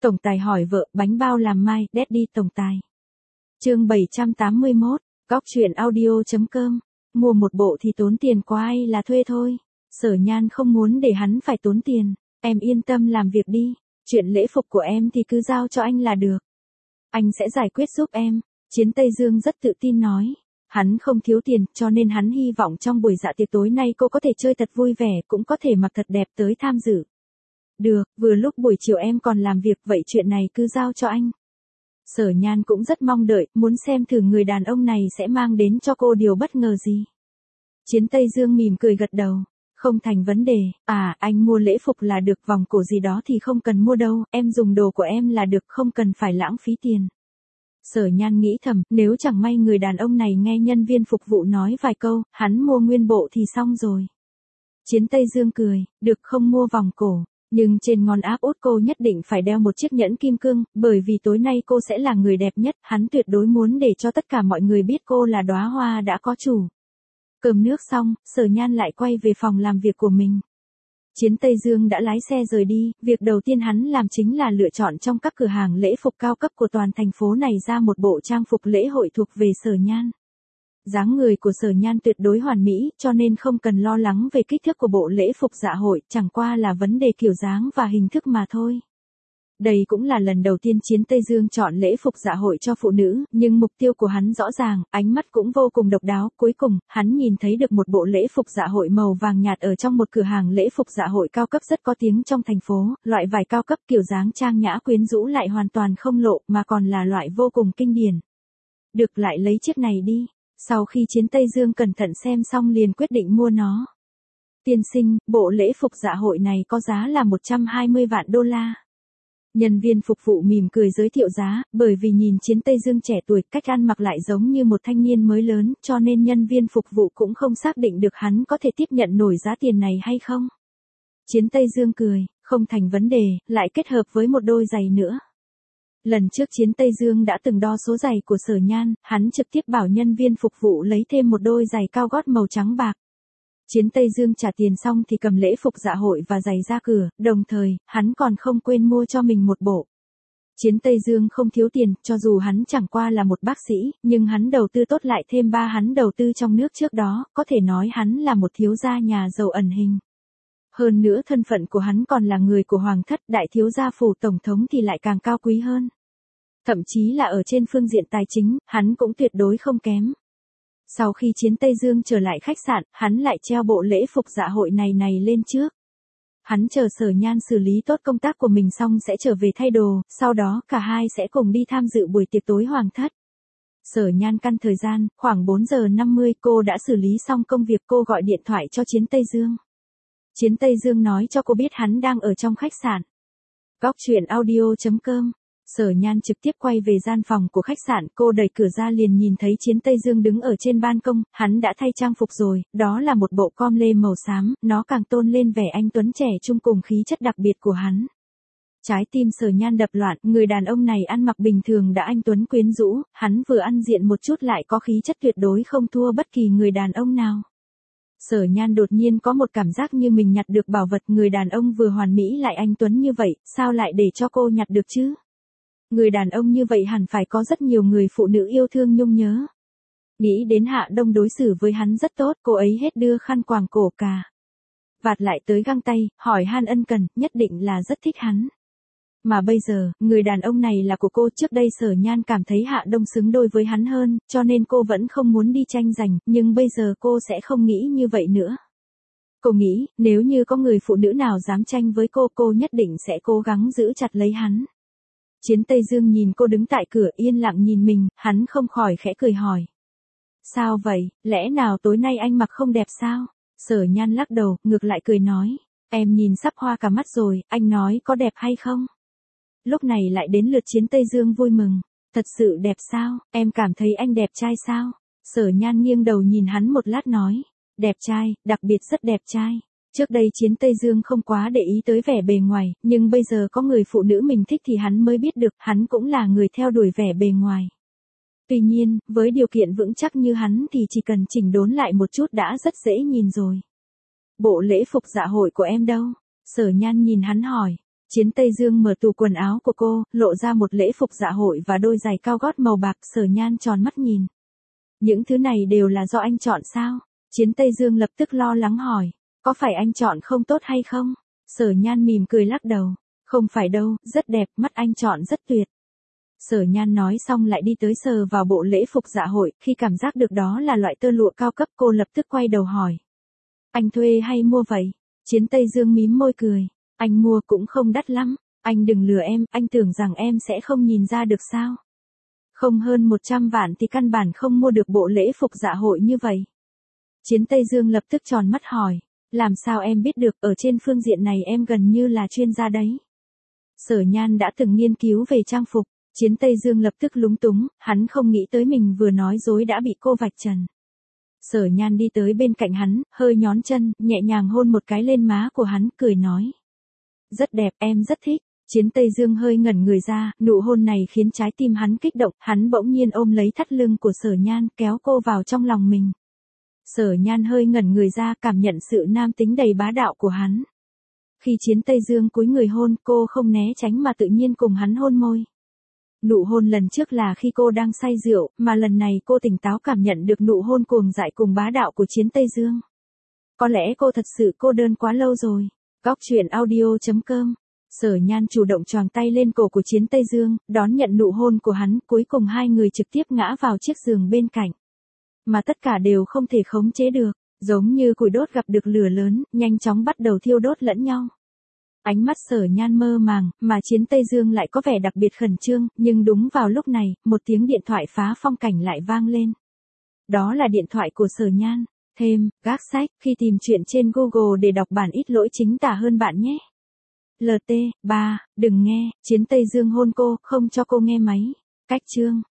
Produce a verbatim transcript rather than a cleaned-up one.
Tổng tài hỏi vợ, bánh bao làm mai, Daddy tổng tài. Chương bảy trăm tám mươi mốt, Cóc truyện audio.com. Mua một bộ thì tốn tiền quá hay là thuê thôi. Sở Nhan không muốn để hắn phải tốn tiền. Em yên tâm làm việc đi. Chuyện lễ phục của em thì cứ giao cho anh là được. Anh sẽ giải quyết giúp em. Chiến Tây Dương rất tự tin nói. Hắn không thiếu tiền, cho nên hắn hy vọng trong buổi dạ tiệc tối nay cô có thể chơi thật vui vẻ, cũng có thể mặc thật đẹp tới tham dự. Được, vừa lúc buổi chiều em còn làm việc, vậy chuyện này cứ giao cho anh. Sở Nhan cũng rất mong đợi, muốn xem thử người đàn ông này sẽ mang đến cho cô điều bất ngờ gì. Chiến Tây Dương mỉm cười gật đầu. Không thành vấn đề, à, anh mua lễ phục là được, vòng cổ gì đó thì không cần mua đâu, em dùng đồ của em là được, không cần phải lãng phí tiền. Sở Nhan nghĩ thầm, nếu chẳng may người đàn ông này nghe nhân viên phục vụ nói vài câu, hắn mua nguyên bộ thì xong rồi. Chiến Tây Dương cười, được, không mua vòng cổ, nhưng trên ngón áp út cô nhất định phải đeo một chiếc nhẫn kim cương, bởi vì tối nay cô sẽ là người đẹp nhất, hắn tuyệt đối muốn để cho tất cả mọi người biết cô là đóa hoa đã có chủ. Cơm nước xong, Sở Nhan lại quay về phòng làm việc của mình. Chiến Tây Dương đã lái xe rời đi, việc đầu tiên hắn làm chính là lựa chọn trong các cửa hàng lễ phục cao cấp của toàn thành phố này ra một bộ trang phục lễ hội thuộc về Sở Nhan. Dáng người của Sở Nhan tuyệt đối hoàn mỹ, cho nên không cần lo lắng về kích thước của bộ lễ phục dạ hội, chẳng qua là vấn đề kiểu dáng và hình thức mà thôi. Đây cũng là lần đầu tiên Chiến Tây Dương chọn lễ phục dạ hội cho phụ nữ, nhưng mục tiêu của hắn rõ ràng, ánh mắt cũng vô cùng độc đáo. Cuối cùng, hắn nhìn thấy được một bộ lễ phục dạ hội màu vàng nhạt ở trong một cửa hàng lễ phục dạ hội cao cấp rất có tiếng trong thành phố, loại vải cao cấp kiểu dáng trang nhã quyến rũ lại hoàn toàn không lộ, mà còn là loại vô cùng kinh điển. Được, lại lấy chiếc này đi. Sau khi Chiến Tây Dương cẩn thận xem xong liền quyết định mua nó. Tiên sinh, bộ lễ phục dạ hội này có giá là một trăm hai mươi vạn đô la. Nhân viên phục vụ mỉm cười giới thiệu giá, bởi vì nhìn Chiến Tây Dương trẻ tuổi, cách ăn mặc lại giống như một thanh niên mới lớn, cho nên nhân viên phục vụ cũng không xác định được hắn có thể tiếp nhận nổi giá tiền này hay không. Chiến Tây Dương cười, không thành vấn đề, lại kết hợp với một đôi giày nữa. Lần trước Chiến Tây Dương đã từng đo số giày của Sở Nhan, hắn trực tiếp bảo nhân viên phục vụ lấy thêm một đôi giày cao gót màu trắng bạc. Chiến Tây Dương trả tiền xong thì cầm lễ phục dạ hội và giày ra cửa, đồng thời, hắn còn không quên mua cho mình một bộ. Chiến Tây Dương không thiếu tiền, cho dù hắn chẳng qua là một bác sĩ, nhưng hắn đầu tư tốt lại thêm ba hắn đầu tư trong nước trước đó, có thể nói hắn là một thiếu gia nhà giàu ẩn hình. Hơn nữa thân phận của hắn còn là người của Hoàng thất, đại thiếu gia phủ tổng thống thì lại càng cao quý hơn. Thậm chí là ở trên phương diện tài chính, hắn cũng tuyệt đối không kém. Sau khi Chiến Tây Dương trở lại khách sạn, hắn lại treo bộ lễ phục dạ hội này này lên trước. Hắn chờ Sở Nhan xử lý tốt công tác của mình xong sẽ trở về thay đồ, sau đó cả hai sẽ cùng đi tham dự buổi tiệc tối Hoàng thất. Sở Nhan căn thời gian, khoảng bốn giờ năm mươi cô đã xử lý xong công việc, cô gọi điện thoại cho Chiến Tây Dương. Chiến Tây Dương nói cho cô biết hắn đang ở trong khách sạn. Cóc truyện audio.com. Sở Nhan trực tiếp quay về gian phòng của khách sạn, cô đẩy cửa ra liền nhìn thấy Chiến Tây Dương đứng ở trên ban công, hắn đã thay trang phục rồi, đó là một bộ com lê màu xám, nó càng tôn lên vẻ anh tuấn trẻ trung cùng khí chất đặc biệt của hắn. Trái tim Sở Nhan đập loạn, người đàn ông này ăn mặc bình thường đã anh tuấn quyến rũ, hắn vừa ăn diện một chút lại có khí chất tuyệt đối không thua bất kỳ người đàn ông nào. Sở Nhan đột nhiên có một cảm giác như mình nhặt được bảo vật, người đàn ông vừa hoàn mỹ lại anh tuấn như vậy, sao lại để cho cô nhặt được chứ? Người đàn ông như vậy hẳn phải có rất nhiều người phụ nữ yêu thương nhung nhớ. Nghĩ đến Hạ Đông đối xử với hắn rất tốt, cô ấy hết đưa khăn quàng cổ cà vạt lại tới găng tay, hỏi han ân cần, nhất định là rất thích hắn. Mà bây giờ, người đàn ông này là của cô, trước đây Sở Nhan cảm thấy Hạ Đông xứng đôi với hắn hơn, cho nên cô vẫn không muốn đi tranh giành, nhưng bây giờ cô sẽ không nghĩ như vậy nữa. Cô nghĩ, nếu như có người phụ nữ nào dám tranh với cô, cô nhất định sẽ cố gắng giữ chặt lấy hắn. Chiến Tây Dương nhìn cô đứng tại cửa yên lặng nhìn mình, hắn không khỏi khẽ cười hỏi. Sao vậy, lẽ nào tối nay anh mặc không đẹp sao? Sở Nhan lắc đầu, ngược lại cười nói. Em nhìn sắp hoa cả mắt rồi, anh nói có đẹp hay không? Lúc này lại đến lượt Chiến Tây Dương vui mừng. Thật sự đẹp sao, em cảm thấy anh đẹp trai sao? Sở Nhan nghiêng đầu nhìn hắn một lát nói. Đẹp trai, đặc biệt rất đẹp trai. Trước đây Chiến Tây Dương không quá để ý tới vẻ bề ngoài, nhưng bây giờ có người phụ nữ mình thích thì hắn mới biết được, hắn cũng là người theo đuổi vẻ bề ngoài. Tuy nhiên, với điều kiện vững chắc như hắn thì chỉ cần chỉnh đốn lại một chút đã rất dễ nhìn rồi. Bộ lễ phục dạ hội của em đâu? Sở Nhan nhìn hắn hỏi. Chiến Tây Dương mở tủ quần áo của cô, lộ ra một lễ phục dạ hội và đôi giày cao gót màu bạc. Sở Nhan tròn mắt nhìn. Những thứ này đều là do anh chọn sao? Chiến Tây Dương lập tức lo lắng hỏi. Có phải anh chọn không tốt hay không? Sở Nhan mỉm cười lắc đầu. Không phải đâu, rất đẹp, mắt anh chọn rất tuyệt. Sở Nhan nói xong lại đi tới sờ vào bộ lễ phục dạ hội, khi cảm giác được đó là loại tơ lụa cao cấp cô lập tức quay đầu hỏi. Anh thuê hay mua vậy? Chiến Tây Dương mím môi cười. Anh mua cũng không đắt lắm, anh đừng lừa em, anh tưởng rằng em sẽ không nhìn ra được sao? Không hơn một trăm vạn thì căn bản không mua được bộ lễ phục dạ hội như vậy. Chiến Tây Dương lập tức tròn mắt hỏi, làm sao em biết được, ở trên phương diện này em gần như là chuyên gia đấy. Sở Nhan đã từng nghiên cứu về trang phục. Chiến Tây Dương lập tức lúng túng, hắn không nghĩ tới mình vừa nói dối đã bị cô vạch trần. Sở Nhan đi tới bên cạnh hắn, hơi nhón chân, nhẹ nhàng hôn một cái lên má của hắn, cười nói. Rất đẹp, em rất thích. Chiến Tây Dương hơi ngẩn người ra, nụ hôn này khiến trái tim hắn kích động, hắn bỗng nhiên ôm lấy thắt lưng của Sở Nhan, kéo cô vào trong lòng mình. Sở Nhan hơi ngẩn người ra, cảm nhận sự nam tính đầy bá đạo của hắn. Khi Chiến Tây Dương cúi người hôn, cô không né tránh mà tự nhiên cùng hắn hôn môi. Nụ hôn lần trước là khi cô đang say rượu, mà lần này cô tỉnh táo cảm nhận được nụ hôn cuồng dại cùng bá đạo của Chiến Tây Dương. Có lẽ cô thật sự cô đơn quá lâu rồi. Góc truyện audio chấm com. Sở Nhan chủ động choàng tay lên cổ của Chiến Tây Dương, đón nhận nụ hôn của hắn, cuối cùng hai người trực tiếp ngã vào chiếc giường bên cạnh. Mà tất cả đều không thể khống chế được, giống như củi đốt gặp được lửa lớn, nhanh chóng bắt đầu thiêu đốt lẫn nhau. Ánh mắt Sở Nhan mơ màng, mà Chiến Tây Dương lại có vẻ đặc biệt khẩn trương, nhưng đúng vào lúc này, một tiếng điện thoại phá phong cảnh lại vang lên. Đó là điện thoại của Sở Nhan. Thêm, gác sách, khi tìm chuyện trên Google để đọc bản ít lỗi chính tả hơn bạn nhé. lờ tê, ba, đừng nghe, Chiến Tây Dương hôn cô, không cho cô nghe máy. Cách chương.